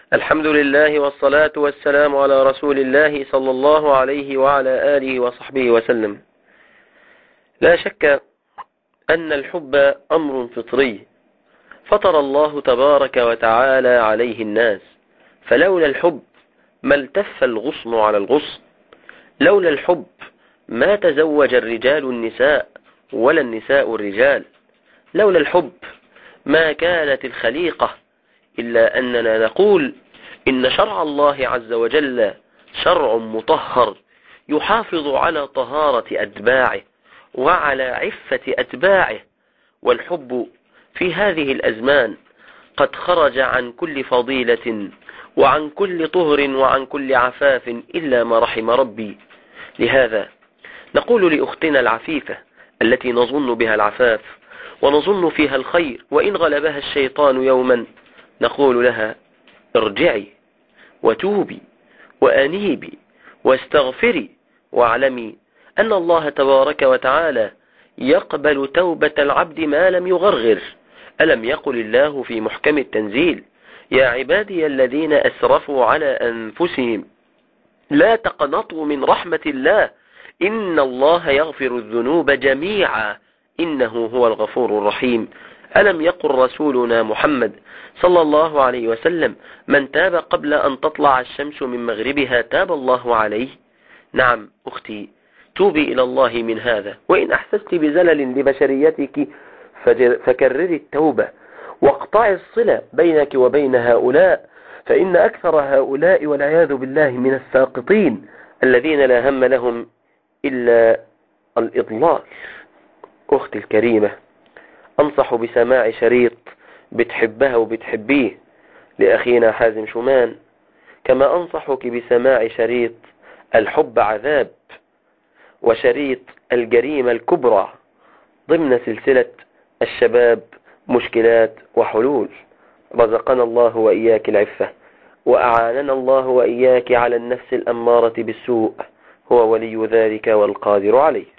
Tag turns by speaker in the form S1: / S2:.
S1: الحمد لله والصلاة والسلام على رسول الله صلى الله عليه وعلى آله وصحبه وسلم. لا شك أن الحب أمر فطري فطر الله تبارك وتعالى عليه الناس، فلولا الحب ما التف الغصن على الغصن، لولا الحب ما تزوج الرجال النساء ولا النساء الرجال، لولا الحب ما كانت الخليقة، إلا أننا نقول إن شرع الله عز وجل شرع مطهر يحافظ على طهارة أتباعه وعلى عفة أتباعه. والحب في هذه الأزمان قد خرج عن كل فضيلة وعن كل طهر وعن كل عفاف إلا ما رحم ربي. لهذا نقول لأختنا العفيفة التي نظن بها العفاف ونظن فيها الخير، وإن غلبها الشيطان يوما نقول لها: ارجعي وتوبي وأنيبي واستغفري، واعلمي أن الله تبارك وتعالى يقبل توبة العبد ما لم يغرغر. ألم يقل الله في محكم التنزيل: يا عبادي الذين أسرفوا على أنفسهم لا تقنطوا من رحمة الله إن الله يغفر الذنوب جميعا إنه هو الغفور الرحيم. ألم يقل رسولنا محمد صلى الله عليه وسلم: من تاب قبل أن تطلع الشمس من مغربها تاب الله عليه؟ نعم أختي، توبي إلى الله من هذا، وإن أحسست بزلل لبشريتك فكرري التوبة واقطعي الصلة بينك وبين هؤلاء، فإن أكثر هؤلاء والعياذ بالله من الساقطين الذين لا هم لهم إلا الإضلال. أختي الكريمة، أنصح بسماع شريط بتحبها وبتحبيه لأخينا حازم شومان، كما أنصحك بسماع شريط الحب عذاب وشريط الجريمة الكبرى ضمن سلسلة الشباب مشكلات وحلول. رزقنا الله وإياك العفة، وأعاننا الله وإياك على النفس الأمارة بالسوء، هو ولي ذلك والقادر عليه.